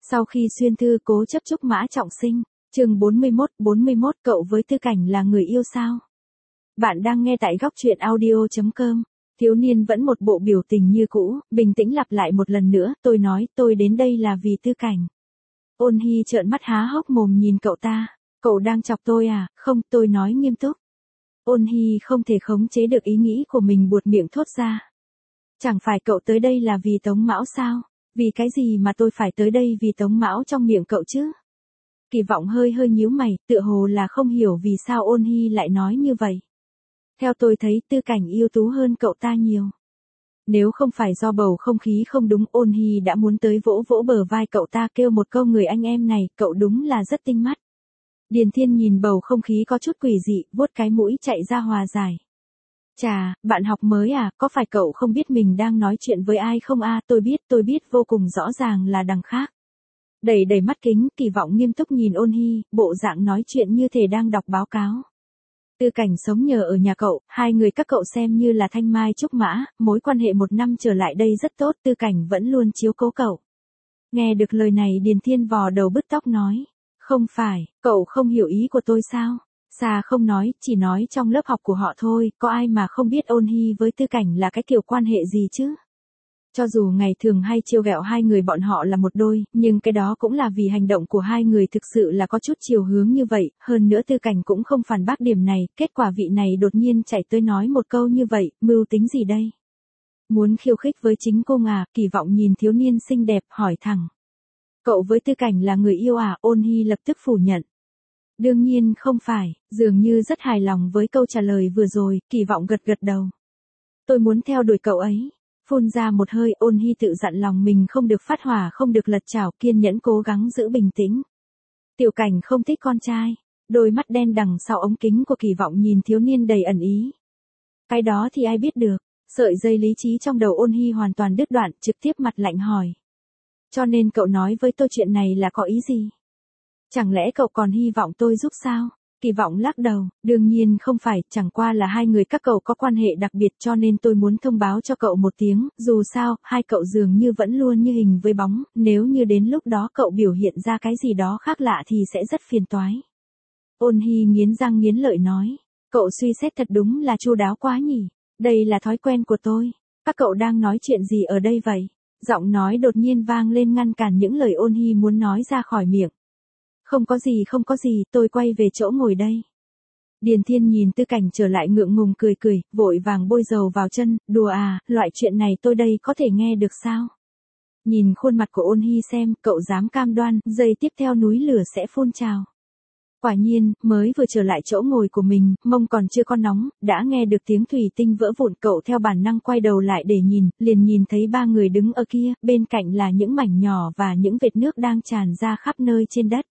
Sau khi xuyên thư cố chấp chúc Mã Trọng Sinh, chương 41, cậu với Tư Cảnh là người yêu sao? Bạn đang nghe tại góc truyện audio.com. Thiếu niên vẫn một bộ biểu tình như cũ, bình tĩnh lặp lại một lần nữa, tôi nói tôi đến đây là vì Tư Cảnh. Ôn Hy trợn mắt há hốc mồm nhìn cậu ta, cậu đang chọc tôi à? Không, tôi nói nghiêm túc. Ôn Hy không thể khống chế được ý nghĩ của mình buột miệng thốt ra. Chẳng phải cậu tới đây là vì Tống Mão sao? Vì cái gì mà tôi phải tới đây vì Tống Mão trong miệng cậu chứ? Kỳ Vọng hơi nhíu mày, tựa hồ là không hiểu vì sao Ôn Hy lại nói như vậy. Theo tôi thấy Tư Cảnh ưu tú hơn cậu ta nhiều. Nếu không phải do bầu không khí không đúng, Ôn Hy đã muốn tới vỗ vỗ bờ vai cậu ta kêu một câu người anh em này, cậu đúng là rất tinh mắt. Điền Thiên nhìn bầu không khí có chút quỷ dị, vuốt cái mũi chạy ra hòa giải. Chà, bạn học mới à, có phải cậu không biết mình đang nói chuyện với ai không à? Tôi biết vô cùng rõ ràng là đằng khác. Đầy mắt kính, Kỳ Vọng nghiêm túc nhìn Ôn Hy, bộ dạng nói chuyện như thể đang đọc báo cáo. Tư Cảnh sống nhờ ở nhà cậu, hai người các cậu xem như là thanh mai trúc mã, mối quan hệ một năm trở lại đây rất tốt, Tư Cảnh vẫn luôn chiếu cố cậu. Nghe được lời này Điền Thiên vò đầu bứt tóc nói. Không phải, cậu không hiểu ý của tôi sao? Xa không nói, chỉ nói trong lớp học của họ thôi, có ai mà không biết Ôn Hy với Tư Cảnh là cái kiểu quan hệ gì chứ? Cho dù ngày thường hay trêu ghẹo hai người bọn họ là một đôi, nhưng cái đó cũng là vì hành động của hai người thực sự là có chút chiều hướng như vậy, hơn nữa Tư Cảnh cũng không phản bác điểm này, kết quả vị này đột nhiên chạy tới nói một câu như vậy, mưu tính gì đây? Muốn khiêu khích với chính cô à? Kỳ Vọng nhìn thiếu niên xinh đẹp hỏi thẳng. Cậu với Tư Cảnh là người yêu à? Ôn Hy lập tức phủ nhận. Đương nhiên không phải, dường như rất hài lòng với câu trả lời vừa rồi, Kỳ Vọng gật đầu. Tôi muốn theo đuổi cậu ấy. Phun ra một hơi, Ôn Hy tự dặn lòng mình không được phát hỏa, không được lật chảo, kiên nhẫn cố gắng giữ bình tĩnh. Tiểu Cảnh không thích con trai. Đôi mắt đen đằng sau ống kính của Kỳ Vọng nhìn thiếu niên đầy ẩn ý. Cái đó thì ai biết được. Sợi dây lý trí trong đầu Ôn Hy hoàn toàn đứt đoạn, trực tiếp mặt lạnh hỏi. Cho nên cậu nói với tôi chuyện này là có ý gì? Chẳng lẽ cậu còn hy vọng tôi giúp sao? Kỳ Vọng lắc đầu, đương nhiên không phải, chẳng qua là hai người các cậu có quan hệ đặc biệt cho nên tôi muốn thông báo cho cậu một tiếng, dù sao, hai cậu dường như vẫn luôn như hình với bóng, nếu như đến lúc đó cậu biểu hiện ra cái gì đó khác lạ thì sẽ rất phiền toái. Ôn Hy nghiến răng nghiến lợi nói, cậu suy xét thật đúng là chu đáo quá nhỉ, đây là thói quen của tôi, các cậu đang nói chuyện gì ở đây vậy? Giọng nói đột nhiên vang lên ngăn cản những lời Ôn Hy muốn nói ra khỏi miệng. Không có gì, tôi quay về chỗ ngồi đây. Điền Thiên nhìn Tư Cảnh trở lại ngượng ngùng cười, vội vàng bôi dầu vào chân, đùa à, loại chuyện này tôi đây có thể nghe được sao? Nhìn khuôn mặt của Ôn Hy xem, cậu dám cam đoan, giây tiếp theo núi lửa sẽ phun trào. Quả nhiên, mới vừa trở lại chỗ ngồi của mình, mông còn chưa có nóng, đã nghe được tiếng thủy tinh vỡ vụn, cậu theo bản năng quay đầu lại để nhìn, liền nhìn thấy ba người đứng ở kia, bên cạnh là những mảnh nhỏ và những vệt nước đang tràn ra khắp nơi trên đất.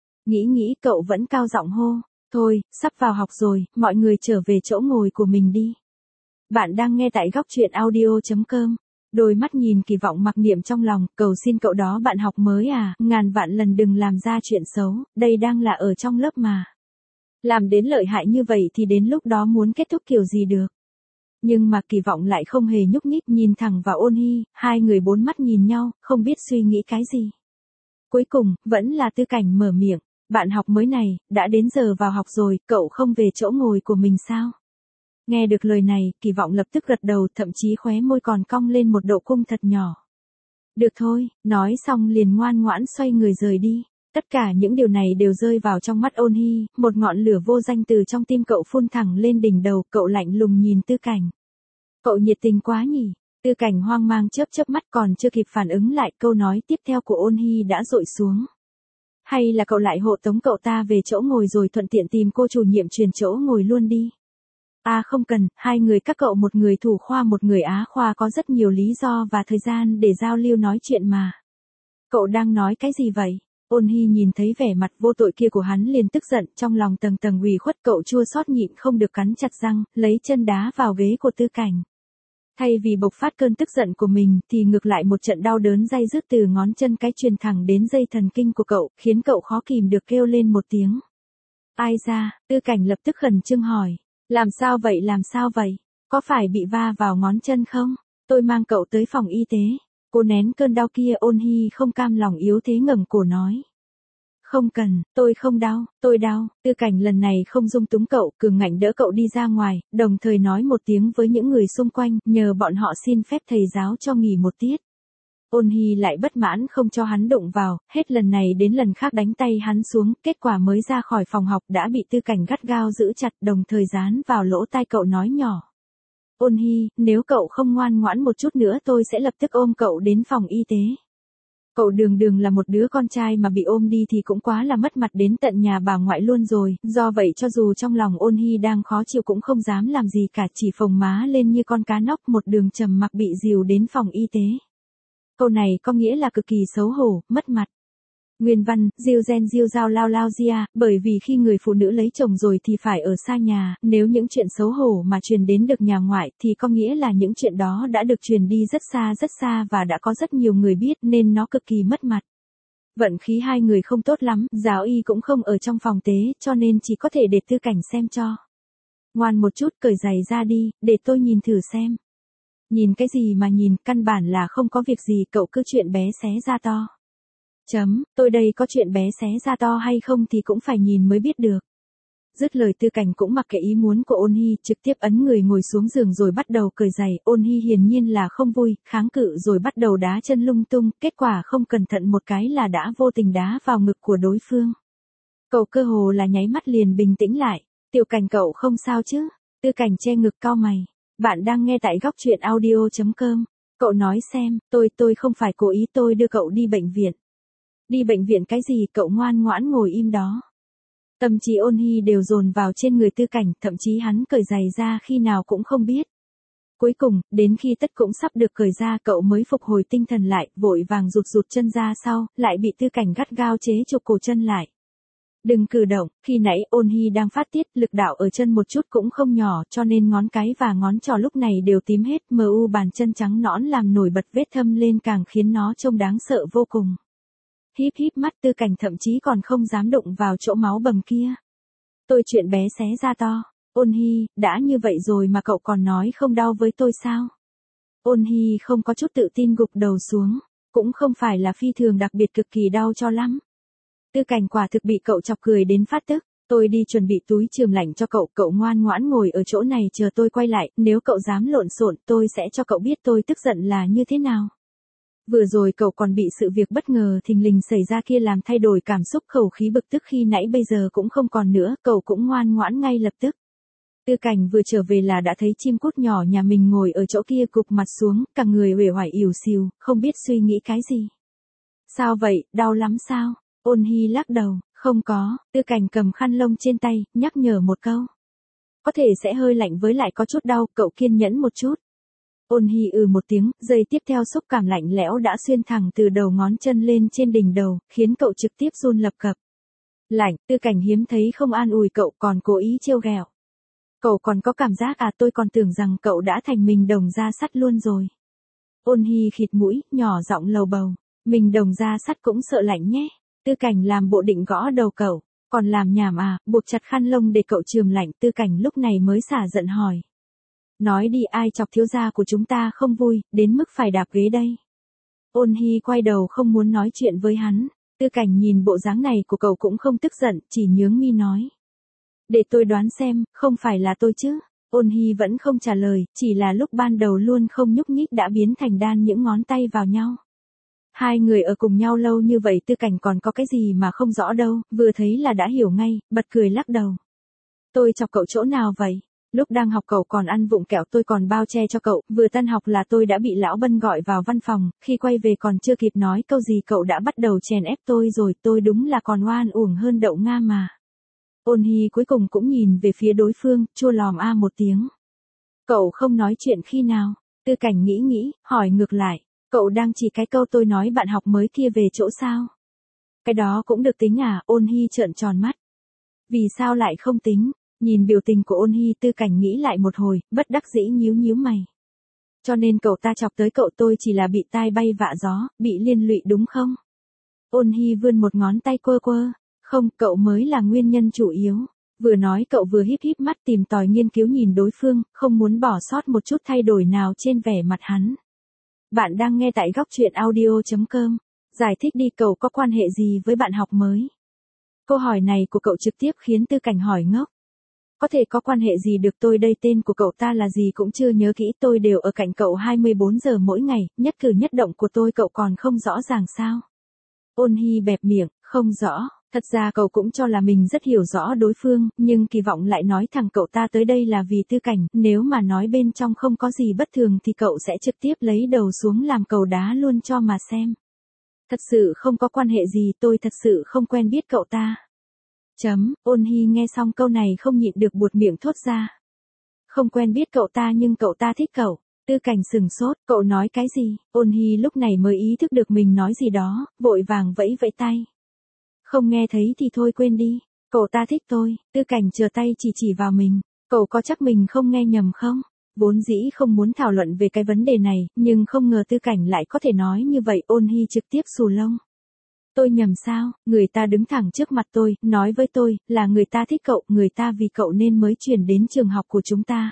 Nghĩ cậu vẫn cao giọng hô, thôi, sắp vào học rồi, mọi người trở về chỗ ngồi của mình đi. Bạn đang nghe tại góc truyện audio.com. Đôi mắt nhìn Kỳ Vọng mặc niệm trong lòng, cầu xin cậu đó bạn học mới à, ngàn vạn lần đừng làm ra chuyện xấu, đây đang là ở trong lớp mà. Làm đến lợi hại như vậy thì đến lúc đó muốn kết thúc kiểu gì được. Nhưng mà Kỳ Vọng lại không hề nhúc nhích nhìn thẳng vào Ôn Hy, hai người bốn mắt nhìn nhau, không biết suy nghĩ cái gì. Cuối cùng, vẫn là Tư Cảnh mở miệng. Bạn học mới này, đã đến giờ vào học rồi, cậu không về chỗ ngồi của mình sao? Nghe được lời này, Kỳ Vọng lập tức gật đầu, thậm chí khóe môi còn cong lên một độ cung thật nhỏ. Được thôi, nói xong liền ngoan ngoãn xoay người rời đi. Tất cả những điều này đều rơi vào trong mắt Ôn Hy, một ngọn lửa vô danh từ trong tim cậu phun thẳng lên đỉnh đầu, cậu lạnh lùng nhìn Tư Cảnh. Cậu nhiệt tình quá nhỉ? Tư Cảnh hoang mang chớp mắt còn chưa kịp phản ứng lại, câu nói tiếp theo của Ôn Hy đã dội xuống. Hay là cậu lại hộ tống cậu ta về chỗ ngồi rồi thuận tiện tìm cô chủ nhiệm truyền chỗ ngồi luôn đi. À không cần, hai người các cậu một người thủ khoa một người á khoa có rất nhiều lý do và thời gian để giao lưu nói chuyện mà. Cậu đang nói cái gì vậy? Ôn Hy nhìn thấy vẻ mặt vô tội kia của hắn liền tức giận, trong lòng tầng tầng ủy khuất, cậu chua xót nhịn không được cắn chặt răng, lấy chân đá vào ghế của Tư Cảnh. Thay vì bộc phát cơn tức giận của mình thì ngược lại một trận đau đớn day dứt từ ngón chân cái truyền thẳng đến dây thần kinh của cậu, khiến cậu khó kìm được kêu lên một tiếng. Ai ra? Tư Cảnh lập tức khẩn trương hỏi. Làm sao vậy? Có phải bị va vào ngón chân không? Tôi mang cậu tới phòng y tế. Cô nén cơn đau kia, Ôn Hy không cam lòng yếu thế ngẩng cổ nói. Không cần, tôi không đau, tôi đau. Tư Cảnh lần này không dung túng cậu, cường ngạnh đỡ cậu đi ra ngoài, đồng thời nói một tiếng với những người xung quanh, nhờ bọn họ xin phép thầy giáo cho nghỉ một tiết. Ôn Hy lại bất mãn không cho hắn đụng vào, hết lần này đến lần khác đánh tay hắn xuống, kết quả mới ra khỏi phòng học đã bị Tư Cảnh gắt gao giữ chặt, đồng thời dán vào lỗ tai cậu nói nhỏ. Ôn Hy, nếu cậu không ngoan ngoãn một chút nữa tôi sẽ lập tức ôm cậu đến phòng y tế. Cậu đường đường là một đứa con trai mà bị ôm đi thì cũng quá là mất mặt, đến tận nhà bà ngoại luôn rồi, do vậy cho dù trong lòng Ôn Hy đang khó chịu cũng không dám làm gì cả, chỉ phồng má lên như con cá nóc, một đường trầm mặc bị dìu đến phòng y tế. Câu này có nghĩa là cực kỳ xấu hổ, mất mặt. Nguyên văn, diêu gen diêu giao lao lao dia, bởi vì khi người phụ nữ lấy chồng rồi thì phải ở xa nhà, nếu những chuyện xấu hổ mà truyền đến được nhà ngoại thì có nghĩa là những chuyện đó đã được truyền đi rất xa và đã có rất nhiều người biết nên nó cực kỳ mất mặt. Vận khí hai người không tốt lắm, giáo y cũng không ở trong phòng tế cho nên chỉ có thể để Tư Cảnh xem cho. Ngoan một chút, cởi giày ra đi, để tôi nhìn thử xem. Nhìn cái gì mà nhìn, căn bản là không có việc gì, cậu cứ chuyện bé xé ra to. Tôi đây có chuyện bé xé ra to hay không thì cũng phải nhìn mới biết được. Dứt lời Tư Cảnh cũng mặc kệ ý muốn của Ôn Hy, trực tiếp ấn người ngồi xuống giường rồi bắt đầu cởi giày. Ôn Hy hiển nhiên là không vui, kháng cự rồi bắt đầu đá chân lung tung, kết quả không cẩn thận một cái là đã vô tình đá vào ngực của đối phương. Cậu cơ hồ là nháy mắt liền bình tĩnh lại. Tiểu Cảnh cậu không sao chứ? Tư Cảnh che ngực cau mày. Bạn đang nghe tại góc truyện audio.com. Cậu nói xem, tôi không phải cố ý, tôi đưa cậu đi bệnh viện. Đi bệnh viện cái gì, cậu ngoan ngoãn ngồi im đó. Tâm trí Ôn Hy đều dồn vào trên người Tư Cảnh, thậm chí hắn cởi giày ra khi nào cũng không biết. Cuối cùng, đến khi tất cũng sắp được cởi ra cậu mới phục hồi tinh thần lại, vội vàng rụt chân ra sau, lại bị Tư Cảnh gắt gao chế chụp cổ chân lại. Đừng cử động, khi nãy Ôn Hy đang phát tiết, lực đạo ở chân một chút cũng không nhỏ cho nên ngón cái và ngón trỏ lúc này đều tím hết, bàn chân trắng nõn làm nổi bật vết thâm lên càng khiến nó trông đáng sợ vô cùng. Híp híp mắt, Tư Cảnh thậm chí còn không dám đụng vào chỗ máu bầm kia. Tôi chuyện bé xé ra to. Ôn Hy, đã như vậy rồi mà cậu còn nói không đau với tôi sao? Ôn Hy không có chút tự tin gục đầu xuống, cũng không phải là phi thường đặc biệt cực kỳ đau cho lắm. Tư Cảnh quả thực bị cậu chọc cười đến phát tức. Tôi đi chuẩn bị túi chườm lạnh cho cậu, cậu ngoan ngoãn ngồi ở chỗ này chờ tôi quay lại, nếu cậu dám lộn xộn tôi sẽ cho cậu biết tôi tức giận là như thế nào. Vừa rồi cậu còn bị sự việc bất ngờ thình lình xảy ra kia làm thay đổi cảm xúc, khẩu khí bực tức khi nãy bây giờ cũng không còn nữa, cậu cũng ngoan ngoãn ngay lập tức. Tư Cảnh vừa trở về là đã thấy chim cút nhỏ nhà mình ngồi ở chỗ kia gục mặt xuống, cả người uể oải ỉu xìu, không biết suy nghĩ cái gì. Sao vậy, đau lắm sao? Ôn Hy lắc đầu, không có. Tư Cảnh cầm khăn lông trên tay, nhắc nhở một câu. Có thể sẽ hơi lạnh với lại có chút đau, cậu kiên nhẫn một chút. Ôn Hy một tiếng, giây tiếp theo xúc cảm lạnh lẽo đã xuyên thẳng từ đầu ngón chân lên trên đỉnh đầu, khiến cậu trực tiếp run lập cập. Lạnh, Tư Cảnh hiếm thấy không an ủi cậu còn cố ý trêu ghẹo. Cậu còn có cảm giác à, tôi còn tưởng rằng cậu đã thành mình đồng da sắt luôn rồi. Ôn Hy khịt mũi, nhỏ giọng lầu bầu. Mình đồng da sắt cũng sợ lạnh nhé. Tư Cảnh làm bộ định gõ đầu cậu, còn làm nhảm à, buộc chặt khăn lông để cậu chườm lạnh. Tư Cảnh lúc này mới xả giận hỏi. Nói đi, ai chọc thiếu gia của chúng ta không vui, đến mức phải đạp ghế đây. Ôn Hy quay đầu không muốn nói chuyện với hắn. Tư Cảnh nhìn bộ dáng này của cậu cũng không tức giận, chỉ nhướng mi nói. Để tôi đoán xem, không phải là tôi chứ. Ôn Hy vẫn không trả lời, chỉ là lúc ban đầu luôn không nhúc nhích đã biến thành đan những ngón tay vào nhau. Hai người ở cùng nhau lâu như vậy Tư Cảnh còn có cái gì mà không rõ đâu, vừa thấy là đã hiểu ngay, bật cười lắc đầu. Tôi chọc cậu chỗ nào vậy? Lúc đang học cậu còn ăn vụng kẹo tôi còn bao che cho cậu, vừa tan học là tôi đã bị lão Bân gọi vào văn phòng, khi quay về còn chưa kịp nói câu gì cậu đã bắt đầu chèn ép tôi rồi, tôi đúng là còn oan uổng hơn đậu Nga mà. Ôn Hy cuối cùng cũng nhìn về phía đối phương, chua lòm một tiếng. Cậu không nói chuyện khi nào? Tư Cảnh nghĩ, hỏi ngược lại, cậu đang chỉ cái câu tôi nói bạn học mới kia về chỗ sao? Cái đó cũng được tính à? Ôn Hy trợn tròn mắt. Vì sao lại không tính? Nhìn biểu tình của Ôn Hy, Tư Cảnh nghĩ lại một hồi, bất đắc dĩ nhíu mày. Cho nên cậu ta chọc tới cậu tôi chỉ là bị tai bay vạ gió, bị liên lụy đúng không? Ôn Hy vươn một ngón tay quơ. Không, cậu mới là nguyên nhân chủ yếu. Vừa nói cậu vừa híp mắt tìm tòi nghiên cứu nhìn đối phương, không muốn bỏ sót một chút thay đổi nào trên vẻ mặt hắn. Bạn đang nghe tại góc truyện audio.com. Giải thích đi, cậu có quan hệ gì với bạn học mới? Câu hỏi này của cậu trực tiếp khiến Tư Cảnh hỏi ngốc. Có thể có quan hệ gì được, tôi đây tên của cậu ta là gì cũng chưa nhớ kỹ, tôi đều ở cạnh cậu 24 giờ mỗi ngày, nhất cử nhất động của tôi cậu còn không rõ ràng sao? Ôn Hy bẹp miệng, không rõ. Thật ra cậu cũng cho là mình rất hiểu rõ đối phương, nhưng kỳ vọng lại nói thẳng cậu ta tới đây là vì Tư Cảnh, nếu mà nói bên trong không có gì bất thường thì cậu sẽ trực tiếp lấy đầu xuống làm cầu đá luôn cho mà xem. Thật sự không có quan hệ gì, tôi thật sự không quen biết cậu ta. Ôn Hy nghe xong câu này không nhịn được buột miệng thốt ra. Không quen biết cậu ta nhưng cậu ta thích cậu. Tư Cảnh sừng sốt, cậu nói cái gì? Ôn Hy lúc này mới ý thức được mình nói gì đó, vội vàng vẫy vẫy tay. Không nghe thấy thì thôi quên đi, cậu ta thích tôi. Tư Cảnh giơ tay chỉ vào mình, cậu có chắc mình không nghe nhầm không? Vốn dĩ không muốn thảo luận về cái vấn đề này, nhưng không ngờ Tư Cảnh lại có thể nói như vậy. Ôn Hy trực tiếp xù lông. Tôi nhầm sao? Người ta đứng thẳng trước mặt tôi, nói với tôi, là người ta thích cậu, người ta vì cậu nên mới chuyển đến trường học của chúng ta.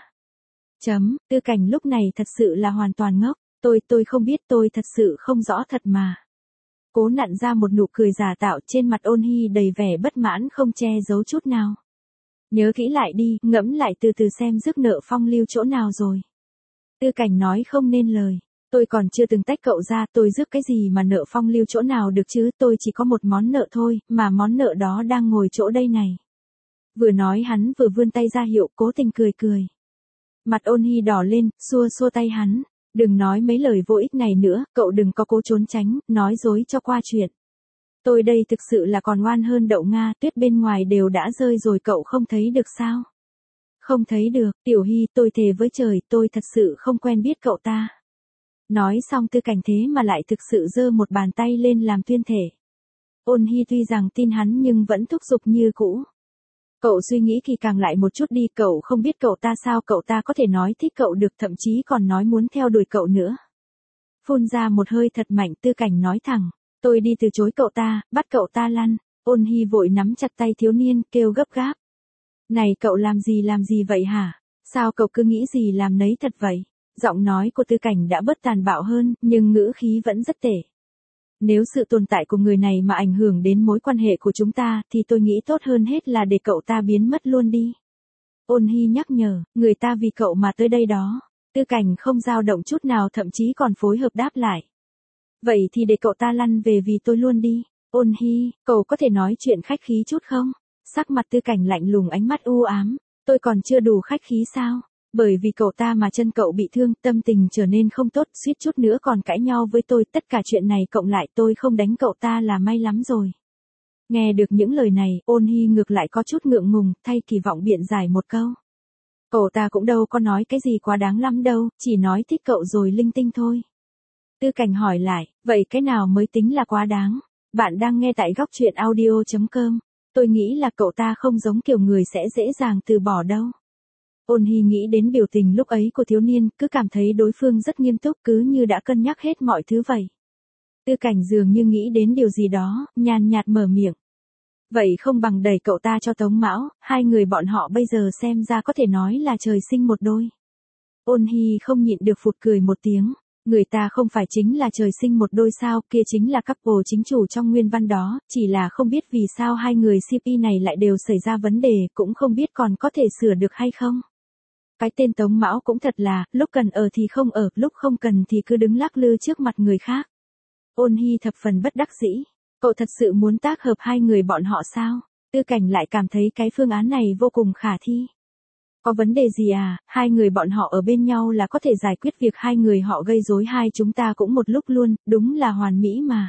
Tư Cảnh lúc này thật sự là hoàn toàn ngốc, tôi không biết, tôi thật sự không rõ thật mà. Cố nặn ra một nụ cười giả tạo, trên mặt Ôn Hy đầy vẻ bất mãn không che giấu chút nào. Nhớ kỹ lại đi, ngẫm lại từ từ xem rước nợ phong lưu chỗ nào rồi. Tư Cảnh nói không nên lời. Tôi còn chưa từng tách cậu ra, tôi rước cái gì mà nợ phong lưu chỗ nào được chứ, tôi chỉ có một món nợ thôi, mà món nợ đó đang ngồi chỗ đây này. Vừa nói hắn vừa vươn tay ra hiệu, cố tình cười. Mặt Ôn Hy đỏ lên, xua tay hắn. Đừng nói mấy lời vô ích này nữa, cậu đừng có cố trốn tránh, nói dối cho qua chuyện. Tôi đây thực sự là còn ngoan hơn đậu Nga, tuyết bên ngoài đều đã rơi rồi, cậu không thấy được sao? Không thấy được, Tiểu Hy, tôi thề với trời, tôi thật sự không quen biết cậu ta. Nói xong Tư Cảnh thế mà lại thực sự giơ một bàn tay lên làm tuyên thể. Ôn Hy tuy rằng tin hắn nhưng vẫn thúc giục như cũ. Cậu suy nghĩ kỳ càng lại một chút đi, cậu không biết cậu ta sao cậu ta có thể nói thích cậu được, thậm chí còn nói muốn theo đuổi cậu nữa. Phun ra một hơi thật mạnh, Tư Cảnh nói thẳng, tôi đi từ chối cậu ta, bắt cậu ta lăn. Ôn Hy vội nắm chặt tay thiếu niên, kêu gấp gáp. Này cậu làm gì vậy hả? Sao cậu cứ nghĩ gì làm nấy thật vậy? Giọng nói của Tư Cảnh đã bớt tàn bạo hơn, nhưng ngữ khí vẫn rất tệ. Nếu sự tồn tại của người này mà ảnh hưởng đến mối quan hệ của chúng ta, thì tôi nghĩ tốt hơn hết là để cậu ta biến mất luôn đi. Ôn Hy nhắc nhở, người ta vì cậu mà tới đây đó. Tư Cảnh không dao động chút nào, thậm chí còn phối hợp đáp lại. Vậy thì để cậu ta lăn về vì tôi luôn đi. Ôn Hy, cậu có thể nói chuyện khách khí chút không? Sắc mặt Tư Cảnh lạnh lùng, ánh mắt u ám. Tôi còn chưa đủ khách khí sao? Bởi vì cậu ta mà chân cậu bị thương, tâm tình trở nên không tốt, suýt chút nữa còn cãi nhau với tôi, tất cả chuyện này cộng lại tôi không đánh cậu ta là may lắm rồi. Nghe được những lời này, Ôn Hy ngược lại có chút ngượng ngùng, thay kỳ vọng biện giải một câu. Cậu ta cũng đâu có nói cái gì quá đáng lắm đâu, chỉ nói thích cậu rồi linh tinh thôi. Tư Cảnh hỏi lại, vậy cái nào mới tính là quá đáng? Bạn đang nghe tại góc truyện audio.com. Tôi nghĩ là cậu ta không giống kiểu người sẽ dễ dàng từ bỏ đâu. Ôn Hy nghĩ đến biểu tình lúc ấy của thiếu niên, cứ cảm thấy đối phương rất nghiêm túc, cứ như đã cân nhắc hết mọi thứ vậy. Tư Cảnh dường như nghĩ đến điều gì đó, nhàn nhạt mở miệng. Vậy không bằng đẩy cậu ta cho Tống Mão, hai người bọn họ bây giờ xem ra có thể nói là trời sinh một đôi. Ôn Hy không nhịn được phụt cười một tiếng. Người ta không phải chính là trời sinh một đôi sao, kia chính là couple chính chủ trong nguyên văn đó, chỉ là không biết vì sao hai người CP này lại đều xảy ra vấn đề, cũng không biết còn có thể sửa được hay không. Cái tên Tống Mão cũng thật là, lúc cần ở thì không ở, lúc không cần thì cứ đứng lắc lư trước mặt người khác. Ôn Hy thập phần bất đắc dĩ. Cậu thật sự muốn tác hợp hai người bọn họ sao? Tư Cảnh lại cảm thấy cái phương án này vô cùng khả thi. Có vấn đề gì à, hai người bọn họ ở bên nhau là có thể giải quyết việc hai người họ gây rối hai chúng ta cũng một lúc luôn, đúng là hoàn mỹ mà.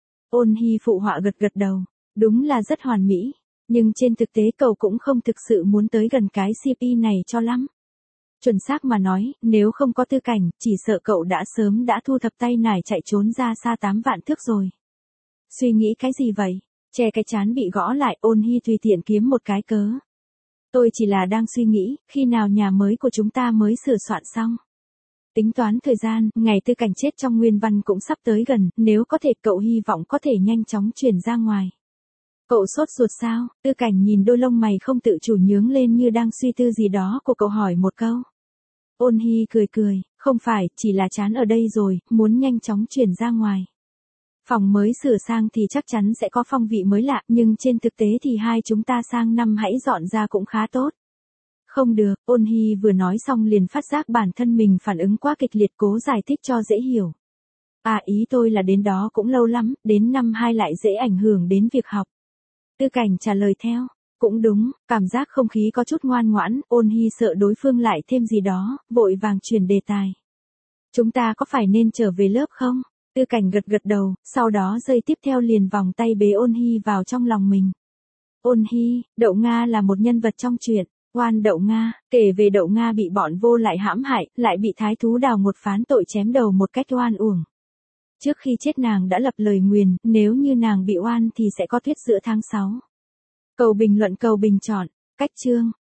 Ôn Hy phụ họa gật đầu, đúng là rất hoàn mỹ, nhưng trên thực tế cậu cũng không thực sự muốn tới gần cái CP này cho lắm. Chuẩn xác mà nói, nếu không có Tư Cảnh, chỉ sợ cậu đã sớm đã thu thập tay nải chạy trốn ra xa 8 vạn thước rồi. Suy nghĩ cái gì vậy? Che cái chán bị gõ lại, Ôn Hy tùy tiện kiếm một cái cớ. Tôi chỉ là đang suy nghĩ, khi nào nhà mới của chúng ta mới sửa soạn xong. Tính toán thời gian, ngày Tư Cảnh chết trong nguyên văn cũng sắp tới gần, nếu có thể cậu hy vọng có thể nhanh chóng chuyển ra ngoài. Cậu sốt ruột sao? Tư Cảnh nhìn đôi lông mày không tự chủ nhướng lên như đang suy tư gì đó của cậu hỏi một câu. Ôn Hy cười cười, không phải, chỉ là chán ở đây rồi, muốn nhanh chóng chuyển ra ngoài. Phòng mới sửa sang thì chắc chắn sẽ có phong vị mới lạ, nhưng trên thực tế thì hai chúng ta sang năm hãy dọn ra cũng khá tốt. Không được, Ôn Hy vừa nói xong liền phát giác bản thân mình phản ứng quá kịch liệt, cố giải thích cho dễ hiểu. À, ý tôi là đến đó cũng lâu lắm, đến năm 2 lại dễ ảnh hưởng đến việc học. Tư Cảnh trả lời theo. Cũng đúng, cảm giác không khí có chút ngoan ngoãn, Ôn Hy sợ đối phương lại thêm gì đó, vội vàng chuyển đề tài. Chúng ta có phải nên trở về lớp không? Tư Cảnh gật gật đầu, sau đó giây tiếp theo liền vòng tay bế Ôn Hy vào trong lòng mình. Ôn Hy, Đậu Nga là một nhân vật trong truyện. Oan Đậu Nga, kể về Đậu Nga bị bọn vô lại hãm hại, lại bị thái thú Đào một phán tội chém đầu một cách oan uổng. Trước khi chết nàng đã lập lời nguyền, nếu như nàng bị oan thì sẽ có tuyết giữa tháng 6. Cầu bình luận, cầu bình chọn. Cách chương.